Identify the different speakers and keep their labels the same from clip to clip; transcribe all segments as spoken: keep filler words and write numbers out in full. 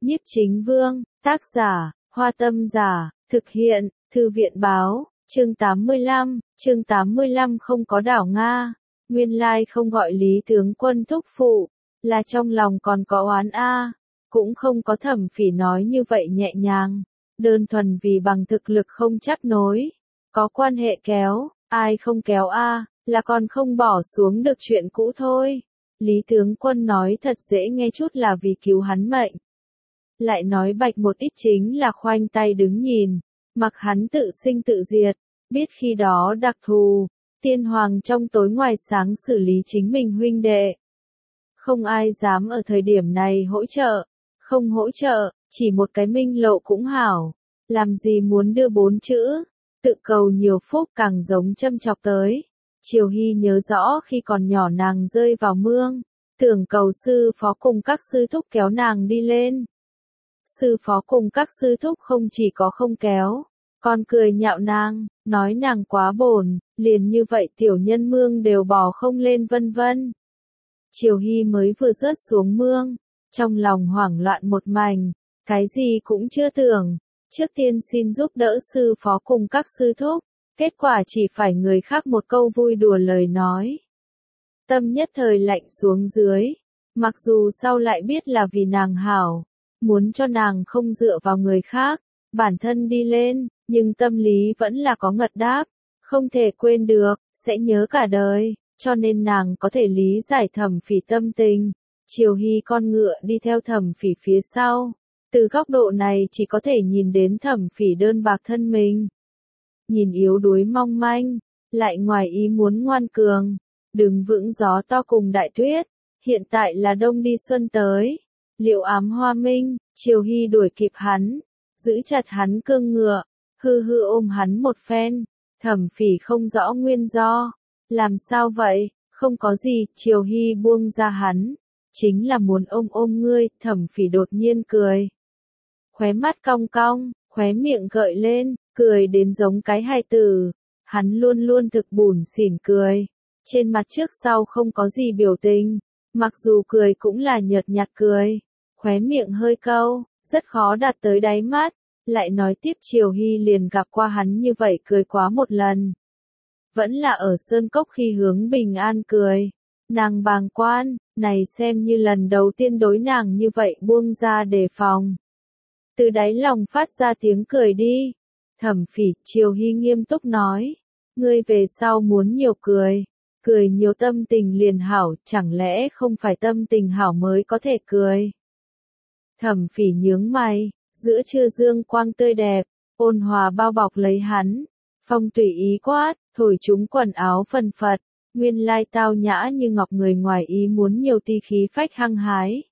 Speaker 1: Nhiếp Chính Vương, tác giả, Hoa Tâm Giả, thực hiện, Thư viện Báo, chương tám mươi lăm, chương tám mươi lăm không có đảo Nga, nguyên lai không gọi Lý tướng quân thúc phụ, là trong lòng còn có oán a, cũng không có Thẩm Phỉ nói như vậy nhẹ nhàng, đơn thuần vì bằng thực lực không chấp nối, có quan hệ kéo, ai không kéo a, là còn không bỏ xuống được chuyện cũ thôi. Lý tướng quân nói thật dễ nghe chút là vì cứu hắn mệnh. Lại nói bạch một ít chính là khoanh tay đứng nhìn, mặc hắn tự sinh tự diệt, biết khi đó đặc thù, tiên hoàng trong tối ngoài sáng xử lý chính mình huynh đệ. Không ai dám ở thời điểm này hỗ trợ, không hỗ trợ, chỉ một cái minh lộ cũng hảo, làm gì muốn đưa bốn chữ, tự cầu nhiều phúc càng giống châm chọc tới. Triều Hy nhớ rõ khi còn nhỏ nàng rơi vào mương, tưởng cầu sư phó cùng các sư thúc kéo nàng đi lên. Sư phó cùng các sư thúc không chỉ có không kéo, còn cười nhạo nàng, nói nàng quá bổn, liền như vậy tiểu nhân mương đều bò không lên vân vân. Triều Hy mới vừa rớt xuống mương, trong lòng hoảng loạn một mảnh, cái gì cũng chưa tưởng, trước tiên xin giúp đỡ sư phó cùng các sư thúc, kết quả chỉ phải người khác một câu vui đùa lời nói. Tâm nhất thời lạnh xuống dưới, mặc dù sau lại biết là vì nàng hảo, muốn cho nàng không dựa vào người khác, bản thân đi lên, nhưng tâm lý vẫn là có ngật đáp, không thể quên được, sẽ nhớ cả đời, cho nên nàng có thể lý giải Thẩm Phỉ tâm tình. Triều Hy con ngựa đi theo Thẩm Phỉ phía sau, từ góc độ này chỉ có thể nhìn đến Thẩm Phỉ đơn bạc thân mình. Nhìn yếu đuối mong manh, lại ngoài ý muốn ngoan cường, đứng vững gió to cùng đại tuyết, hiện tại là đông đi xuân tới. Liệu ám hoa minh, Triều Hy đuổi kịp hắn, giữ chặt hắn cương ngựa, hư hư ôm hắn một phen, Thẩm Phỉ không rõ nguyên do, làm sao vậy, không có gì, Triều Hy buông ra hắn, chính là muốn ôm ôm ngươi, Thẩm Phỉ đột nhiên cười. Khóe mắt cong cong, khóe miệng gợi lên, cười đến giống cái hài tử, hắn luôn luôn thực bủn xỉn cười, trên mặt trước sau không có gì biểu tình, mặc dù cười cũng là nhợt nhạt cười. Khóe miệng hơi câu, rất khó đạt tới đáy mắt, lại nói tiếp Triều Hy liền gặp qua hắn như vậy cười quá một lần. Vẫn là ở Sơn Cốc khi hướng Bình An cười, nàng bàng quan, này xem như lần đầu tiên đối nàng như vậy buông ra đề phòng. Từ đáy lòng phát ra tiếng cười đi, Thẩm Phỉ, Triều Hy nghiêm túc nói, ngươi về sau muốn nhiều cười, cười nhiều tâm tình liền hảo, chẳng lẽ không phải tâm tình hảo mới có thể cười. Thẩm Phỉ nhướng mày, giữa trưa dương quang tươi đẹp, ôn hòa bao bọc lấy hắn, phong tùy ý quát, thổi chúng quần áo phần phật, nguyên lai tao nhã như ngọc người ngoài ý muốn nhiều ti khí phách hăng hái.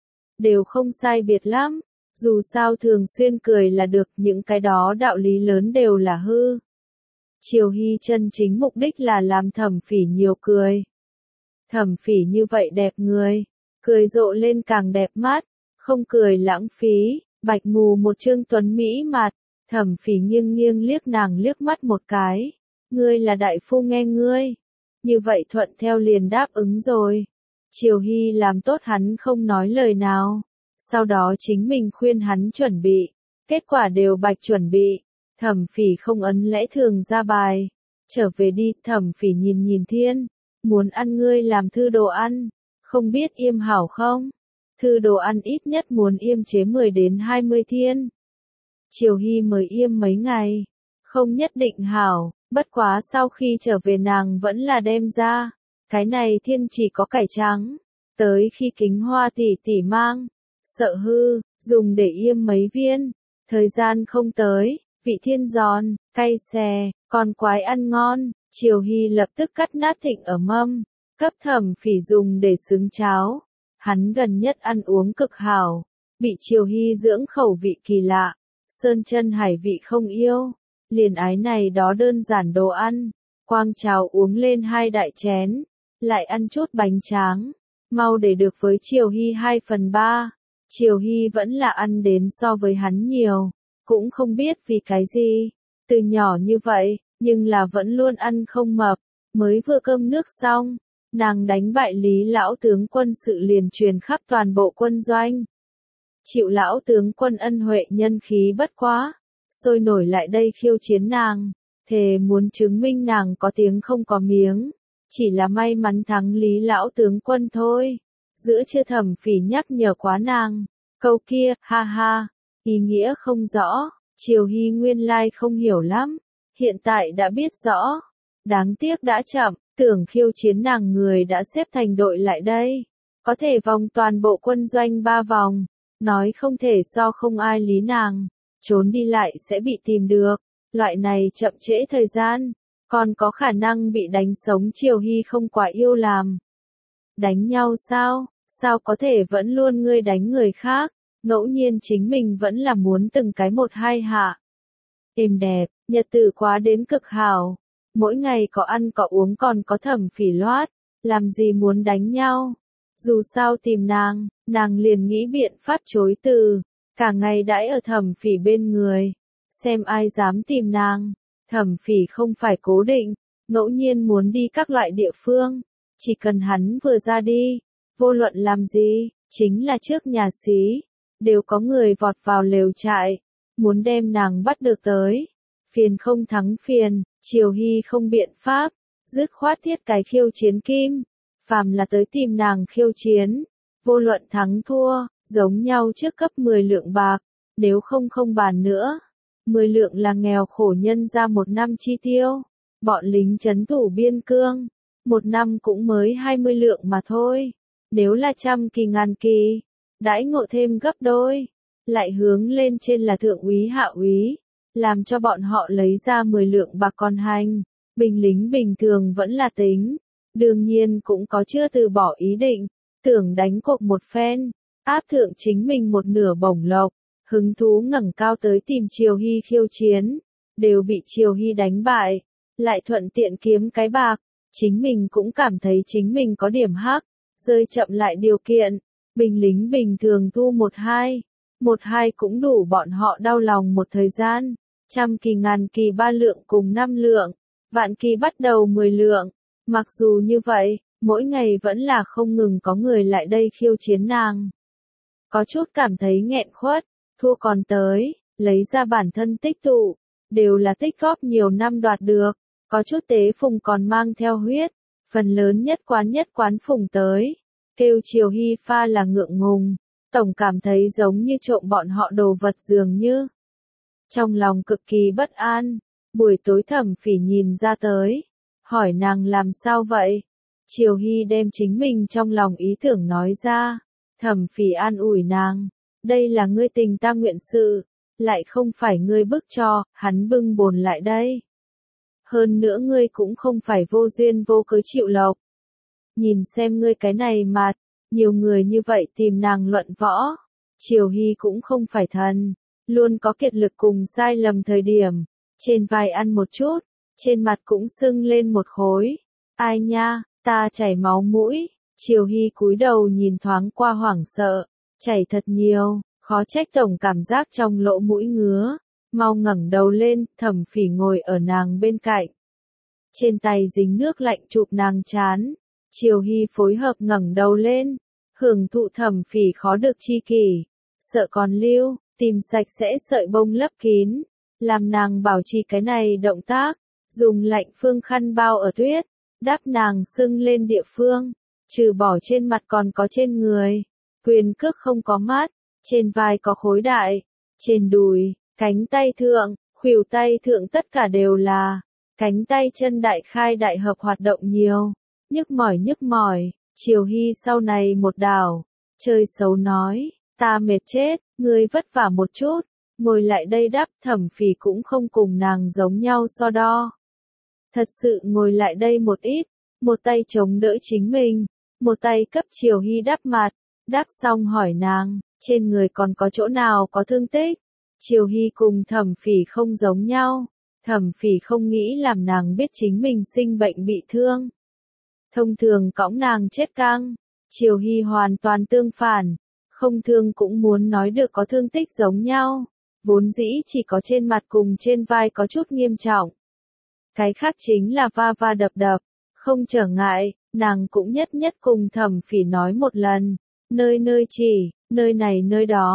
Speaker 1: Đều không sai biệt lắm, dù sao thường xuyên cười là được, những cái đó đạo lý lớn đều là hư. Triều Hy chân chính mục đích là làm Thẩm Phỉ nhiều cười. Thẩm Phỉ như vậy đẹp người, cười rộ lên càng đẹp mắt. Không cười lãng phí, bạch mù một trương tuấn mỹ mặt, Thẩm Phỉ nghiêng nghiêng liếc nàng liếc mắt một cái, ngươi là đại phu nghe ngươi, như vậy thuận theo liền đáp ứng rồi. Triều Hy làm tốt hắn không nói lời nào, sau đó chính mình khuyên hắn chuẩn bị, kết quả đều bạch chuẩn bị, Thẩm Phỉ không ấn lẽ thường ra bài, trở về đi, Thẩm Phỉ nhìn nhìn thiên, muốn ăn ngươi làm thư đồ ăn, không biết yêm hảo không? Thư đồ ăn ít nhất muốn yêm chế mười đến hai mươi thiên. Triều Hy mới yêm mấy ngày, không nhất định hảo, bất quá sau khi trở về nàng vẫn là đem ra, cái này thiên chỉ có cải trắng, tới khi Kính Hoa tỷ tỷ mang, sợ hư, dùng để yêm mấy viên, thời gian không tới, vị thiên giòn, cay xè, còn quái ăn ngon, Triều Hy lập tức cắt nát thịnh ở mâm, cấp Thẩm Phỉ dùng để xứng cháo. Hắn gần nhất ăn uống cực hảo, bị Triều Hy dưỡng khẩu vị kỳ lạ, sơn chân hải vị không yêu, liền ái này đó đơn giản đồ ăn, quang cháo uống lên hai đại chén, lại ăn chút bánh tráng, mau để được với Triều Hy hai phần ba, Triều Hy vẫn là ăn đến so với hắn nhiều, cũng không biết vì cái gì, từ nhỏ như vậy, nhưng là vẫn luôn ăn không mập, mới vừa cơm nước xong. Nàng đánh bại Lý lão tướng quân sự liền truyền khắp toàn bộ quân doanh. chịu lão tướng quân ân huệ nhân khí bất quá, sôi nổi lại đây khiêu chiến nàng, thề muốn chứng minh nàng có tiếng không có miếng, chỉ là may mắn thắng Lý lão tướng quân thôi. Giữa chưa Thẩm Phỉ nhắc nhở quá nàng, câu kia, ha ha, ý nghĩa không rõ, Triều Hy nguyên lai không hiểu lắm, hiện tại đã biết rõ, đáng tiếc đã chậm, tưởng khiêu chiến nàng người đã xếp thành đội lại đây, có thể vòng toàn bộ quân doanh ba vòng, nói không thể so không ai lý nàng, trốn đi lại sẽ bị tìm được, loại này chậm trễ thời gian, còn có khả năng bị đánh sống Triều Hy không quá yêu làm. Đánh nhau sao, sao có thể vẫn luôn ngươi đánh người khác, ngẫu nhiên chính mình vẫn là muốn từng cái một hai hạ. Êm đẹp, nhật tử quá đến cực hảo, mỗi ngày có ăn có uống còn có Thẩm Phỉ loát, làm gì muốn đánh nhau. Dù sao tìm nàng, nàng liền nghĩ biện pháp chối từ, cả ngày đãi ở Thẩm Phỉ bên người, xem ai dám tìm nàng. Thẩm Phỉ không phải cố định, ngẫu nhiên muốn đi các loại địa phương, chỉ cần hắn vừa ra đi, vô luận làm gì, chính là trước nhà xí, đều có người vọt vào lều trại, muốn đem nàng bắt được tới. Phiền không thắng phiền, Triều Hy không biện pháp, dứt khoát thiết cái khiêu chiến kim, phàm là tới tìm nàng khiêu chiến, vô luận thắng thua, giống nhau trước cấp mười lượng bạc, nếu không không bàn nữa. mười lượng là nghèo khổ nhân ra một năm chi tiêu, bọn lính trấn thủ biên cương, một năm cũng mới hai mươi lượng mà thôi, nếu là trăm kỳ ngàn kỳ, đãi ngộ thêm gấp đôi, lại hướng lên trên là thượng úy hạ úy, làm cho bọn họ lấy ra mười lượng bạc còn hành, binh lính bình thường vẫn là tính, đương nhiên cũng có chưa từ bỏ ý định, tưởng đánh cuộc một phen, áp thượng chính mình một nửa bổng lộc. Hứng thú ngẩng cao tới tìm Triều Hy khiêu chiến, đều bị Triều Hy đánh bại, lại thuận tiện kiếm cái bạc, chính mình cũng cảm thấy chính mình có điểm hắc, rơi chậm lại điều kiện, binh lính bình thường thu một hai, một hai cũng đủ bọn họ đau lòng một thời gian, trăm kỳ ngàn kỳ ba lượng cùng năm lượng, vạn kỳ bắt đầu mười lượng, mặc dù như vậy, mỗi ngày vẫn là không ngừng có người lại đây khiêu chiến nàng. Có chút cảm thấy nghẹn khuất. Thua còn tới, lấy ra bản thân tích tụ, đều là tích góp nhiều năm đoạt được, có chút tế phùng còn mang theo huyết, phần lớn nhất quán nhất quán phùng tới, kêu Triều Hy pha là ngượng ngùng, tổng cảm thấy giống như trộm bọn họ đồ vật dường như. Trong lòng cực kỳ bất an, buổi tối Thẩm Phỉ nhìn ra tới, hỏi nàng làm sao vậy, Triều Hy đem chính mình trong lòng ý tưởng nói ra, Thẩm Phỉ an ủi nàng. Đây là ngươi tình ta nguyện sự, lại không phải ngươi bức cho, hắn bưng bồn lại đây. Hơn nữa ngươi cũng không phải vô duyên vô cớ chịu lộc. Nhìn xem ngươi cái này mà, nhiều người như vậy tìm nàng luận võ. Triều Hy cũng không phải thần, luôn có kiệt lực cùng sai lầm thời điểm, trên vai ăn một chút, trên mặt cũng sưng lên một khối. Ai nha, ta chảy máu mũi, Triều Hy cúi đầu nhìn thoáng qua hoảng sợ. Chảy thật nhiều, khó trách tổng cảm giác trong lỗ mũi ngứa, mau ngẩng đầu lên, Thẩm Phỉ ngồi ở nàng bên cạnh. Trên tay dính nước lạnh chụp nàng chán, Triều Hy phối hợp ngẩng đầu lên, hưởng thụ Thẩm Phỉ khó được chi kỷ, sợ còn lưu, tìm sạch sẽ sợi bông lấp kín, làm nàng bảo trì cái này động tác, dùng lạnh phương khăn bao ở tuyết, đắp nàng sưng lên địa phương, trừ bỏ trên mặt còn có trên người. Quyền cước không có mát, trên vai có khối đại, trên đùi, cánh tay thượng, khuỷu tay thượng tất cả đều là, cánh tay chân đại khai đại hợp hoạt động nhiều, nhức mỏi nhức mỏi, Triều Hy sau này một đảo, chơi xấu nói, ta mệt chết, ngươi vất vả một chút, ngồi lại đây đắp. Thẩm Phỉ cũng không cùng nàng giống nhau so đo. Thật sự ngồi lại đây một ít, một tay chống đỡ chính mình, một tay cấp Triều Hy đắp mặt. Đáp xong hỏi nàng, trên người còn có chỗ nào có thương tích? Triều Hy cùng Thẩm Phỉ không giống nhau. Thẩm Phỉ không nghĩ làm nàng biết chính mình sinh bệnh bị thương. Thông thường cõng nàng chết căng. Triều Hy hoàn toàn tương phản. Không thương cũng muốn nói được có thương tích giống nhau. Vốn dĩ chỉ có trên mặt cùng trên vai có chút nghiêm trọng. Cái khác chính là va va đập đập. Không trở ngại, nàng cũng nhất nhất cùng Thẩm Phỉ nói một lần. Nơi nơi chỉ, nơi này nơi đó,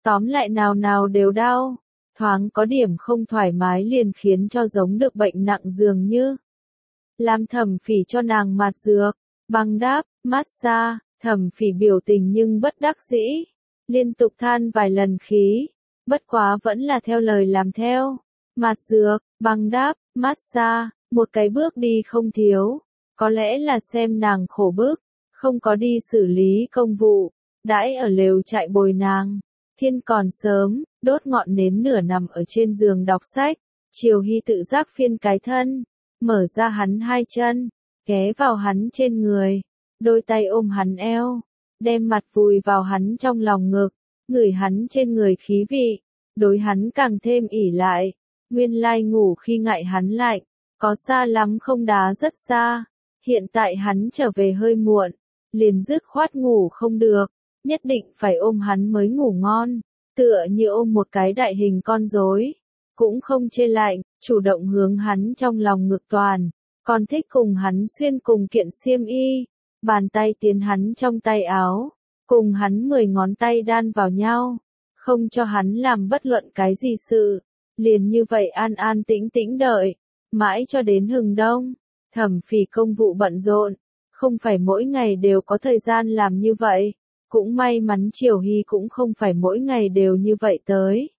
Speaker 1: Tóm lại nào nào đều đau, thoáng có điểm không thoải mái liền khiến cho giống được bệnh nặng dường như. Làm Thẩm Phỉ cho nàng mạt dược, băng đáp, massage, Thẩm Phỉ biểu tình nhưng bất đắc dĩ, liên tục than vài lần khí, bất quá vẫn là theo lời làm theo. Mạt dược, băng đáp, massage, một cái bước đi không thiếu, có lẽ là xem nàng khổ bức, không có đi xử lý công vụ, đãi ở lều trại bồi nàng. Thiên còn sớm, đốt ngọn nến nửa nằm ở trên giường đọc sách, Triều Hy tự giác phiên cái thân, mở ra hắn hai chân, ghé vào hắn trên người, đôi tay ôm hắn eo, đem mặt vùi vào hắn trong lòng ngực, ngửi hắn trên người khí vị, đối hắn càng thêm ỉ lại. Nguyên lai ngủ khi ngại hắn lạnh, có xa lắm không đá rất xa, hiện tại hắn trở về hơi muộn, liền dứt khoát ngủ không được, nhất định phải ôm hắn mới ngủ ngon, tựa như ôm một cái đại hình con rối, cũng không chê lạnh, chủ động hướng hắn trong lòng ngực toàn, còn thích cùng hắn xuyên cùng kiện xiêm y, bàn tay tiến hắn trong tay áo, cùng hắn mười ngón tay đan vào nhau, không cho hắn làm bất luận cái gì sự, liền như vậy an an tĩnh tĩnh đợi, mãi cho đến hừng đông. Thẩm Phỉ công vụ bận rộn, không phải mỗi ngày đều có thời gian làm như vậy, cũng may mắn Triều Hy cũng không phải mỗi ngày đều như vậy tới.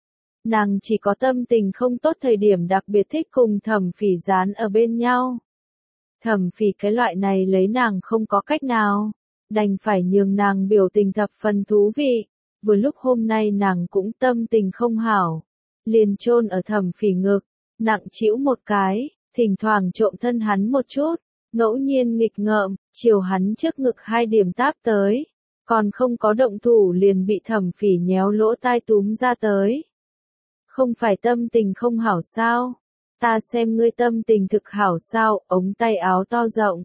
Speaker 1: Nàng chỉ có tâm tình không tốt thời điểm đặc biệt thích cùng Thẩm Phỉ dán ở bên nhau. Thẩm Phỉ cái loại này lấy nàng không có cách nào, đành phải nhường nàng biểu tình thập phần thú vị, vừa lúc hôm nay nàng cũng tâm tình không hảo, liền chôn ở Thẩm Phỉ ngực, nặng trĩu một cái, thỉnh thoảng trộm thân hắn một chút, ngẫu nhiên nghịch ngợm, chiều hắn trước ngực hai điểm táp tới, còn không có động thủ liền bị Thẩm Phỉ nhéo lỗ tai túm ra tới. Không phải tâm tình không hảo sao? Ta xem ngươi tâm tình thực hảo sao, ống tay áo to rộng.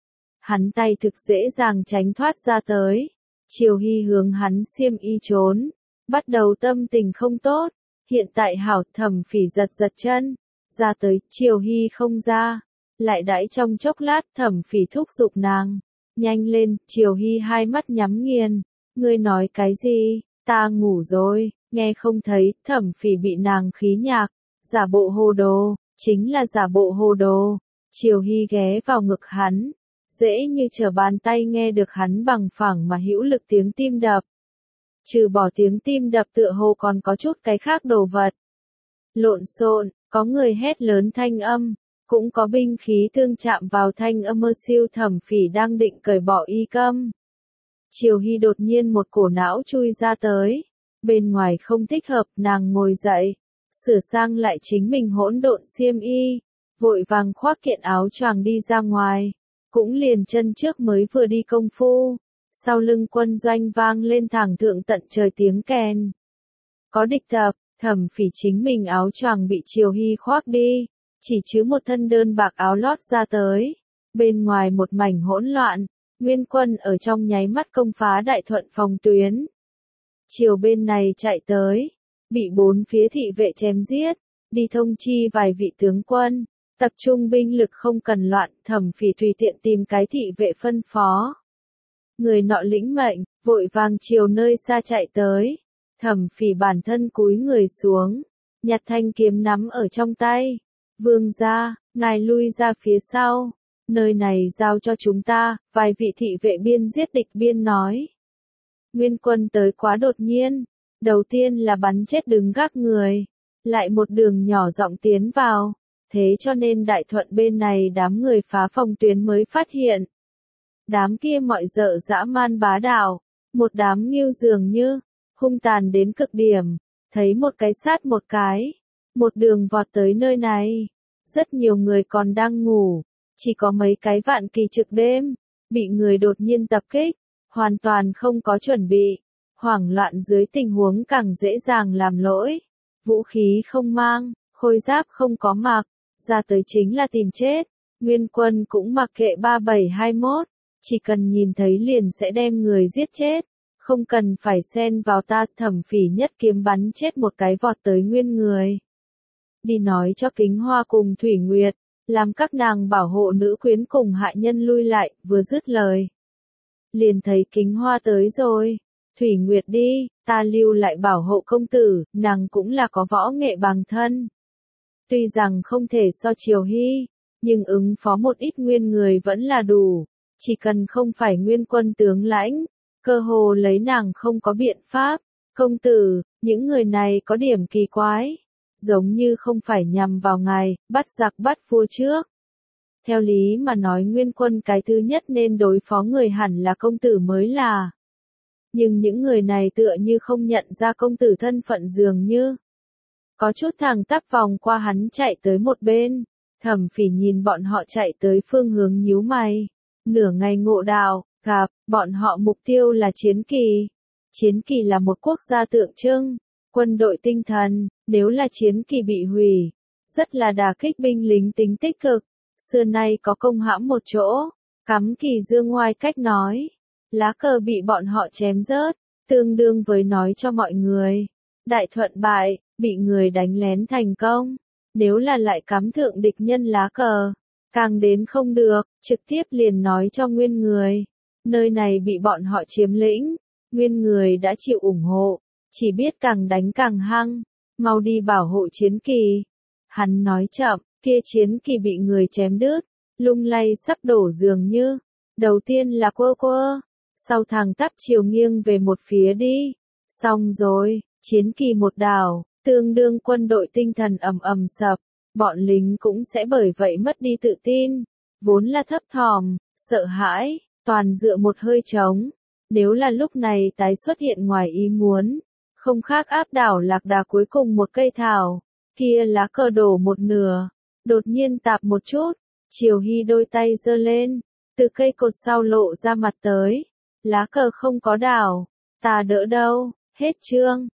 Speaker 1: Hắn tay thực dễ dàng tránh thoát ra tới. Triều Hy hướng hắn xiêm y trốn, bắt đầu tâm tình không tốt, hiện tại hảo. Thẩm Phỉ giật giật chân, ra tới, Triều Hy không ra, lại đãi trong chốc lát. Thẩm Phỉ thúc giục nàng, nhanh lên. Triều Hy hai mắt nhắm nghiền, ngươi nói cái gì, ta ngủ rồi, nghe không thấy. Thẩm Phỉ bị nàng khí nhạc, giả bộ hồ đồ, chính là giả bộ hồ đồ. Triều Hy ghé vào ngực hắn, dễ như trở bàn tay nghe được hắn bằng phẳng mà hữu lực tiếng tim đập. Trừ bỏ tiếng tim đập tựa hồ còn có chút cái khác đồ vật. Lộn xộn, có người hét lớn thanh âm, cũng có binh khí tương chạm vào thanh âm. Mơ siêu. Thẩm Phỉ đang định cởi bỏ y câm. Triều Hy đột nhiên một cổ não chui ra tới. Bên ngoài không thích hợp, nàng ngồi dậy, sửa sang lại chính mình hỗn độn xiêm y, vội vàng khoác kiện áo choàng đi ra ngoài. Cũng liền chân trước mới vừa đi công phu, sau lưng quân doanh vang lên thẳng thượng tận trời tiếng kèn. Có địch tập. Thẩm Phỉ chính mình áo choàng bị Triều Hy khoác đi, chỉ chứ một thân đơn bạc áo lót ra tới. Bên ngoài một mảnh hỗn loạn, nguyên quân ở trong nháy mắt công phá đại thuận phòng tuyến. Chiều bên này chạy tới, bị bốn phía thị vệ chém giết, đi thông chi vài vị tướng quân, tập trung binh lực không cần loạn. Thẩm Phỉ tùy tiện tìm cái thị vệ phân phó. Người nọ lĩnh mệnh, vội vàng chiều nơi xa chạy tới. Thẩm Phỉ bản thân cúi người xuống, nhặt thanh kiếm nắm ở trong tay. Vương gia, ngài lui ra phía sau, nơi này giao cho chúng ta. Vài vị thị vệ biên giết địch biên nói. Nguyên quân tới quá đột nhiên, đầu tiên là bắn chết đứng gác người, lại một đường nhỏ giọng tiến vào, thế cho nên đại thuận bên này đám người phá phòng tuyến mới phát hiện. Đám kia mọi dợ dã man bá đạo, một đám nghiêu dường như, hung tàn đến cực điểm, thấy một cái sát một cái, một đường vọt tới nơi này. Rất nhiều người còn đang ngủ, chỉ có mấy cái vạn kỳ trực đêm, bị người đột nhiên tập kích, hoàn toàn không có chuẩn bị, hoảng loạn dưới tình huống càng dễ dàng làm lỗi. Vũ khí không mang, khôi giáp không có mặc, ra tới chính là tìm chết. Nguyên quân cũng mặc kệ ba bảy hai mốt, chỉ cần nhìn thấy liền sẽ đem người giết chết, không cần phải xen vào ta. Thẩm Phỉ nhất kiếm bắn chết một cái vọt tới nguyên người. Đi nói cho Kính Hoa cùng Thủy Nguyệt, làm các nàng bảo hộ nữ quyến cùng hại nhân lui lại. Vừa dứt lời, liền thấy Kính Hoa tới rồi. Thủy Nguyệt đi, ta lưu lại bảo hộ công tử, nàng cũng là có võ nghệ bằng thân. Tuy rằng không thể so Triều Hy, nhưng ứng phó một ít nguyên người vẫn là đủ, chỉ cần không phải nguyên quân tướng lãnh, cơ hồ lấy nàng không có biện pháp. Công tử, những người này có điểm kỳ quái, giống như không phải nhằm vào ngài, bắt giặc bắt vua trước. Theo lý mà nói nguyên quân cái thứ nhất nên đối phó người hẳn là công tử mới là. Nhưng những người này tựa như không nhận ra công tử thân phận dường như. Có chút thẳng tắp vòng qua hắn chạy tới một bên, Thẩm Phỉ nhìn bọn họ chạy tới phương hướng nhíu mày. Nửa ngày ngộ đạo, gặp, bọn họ mục tiêu là chiến kỳ. Chiến kỳ là một quốc gia tượng trưng, quân đội tinh thần, nếu là chiến kỳ bị hủy, rất là đả kích binh lính tính tích cực, xưa nay có công hãm một chỗ, cắm kỳ dương ngoài cách nói, lá cờ bị bọn họ chém rớt, tương đương với nói cho mọi người, đại thuận bại, bị người đánh lén thành công, nếu là lại cắm thượng địch nhân lá cờ, càng đến không được, trực tiếp liền nói cho nguyên người, nơi này bị bọn họ chiếm lĩnh. Nguyên người đã chịu ủng hộ, chỉ biết càng đánh càng hăng, mau đi bảo hộ chiến kỳ. Hắn nói chậm, kia chiến kỳ bị người chém đứt, lung lay sắp đổ dường như. Đầu tiên là quơ quơ, sau thẳng tắp chiều nghiêng về một phía đi. Xong rồi, chiến kỳ một đảo, tương đương quân đội tinh thần ầm ầm sập, bọn lính cũng sẽ bởi vậy mất đi tự tin, vốn là thấp thỏm, sợ hãi, toàn dựa một hơi trống. Nếu là lúc này tái xuất hiện ngoài ý muốn, không khác áp đảo lạc đà cuối cùng một cây thảo, kia lá cờ đổ một nửa, đột nhiên tạp một chút, Triều Hy đôi tay giơ lên, từ cây cột sau lộ ra mặt tới, lá cờ không có đảo, ta đỡ đâu, hết chương.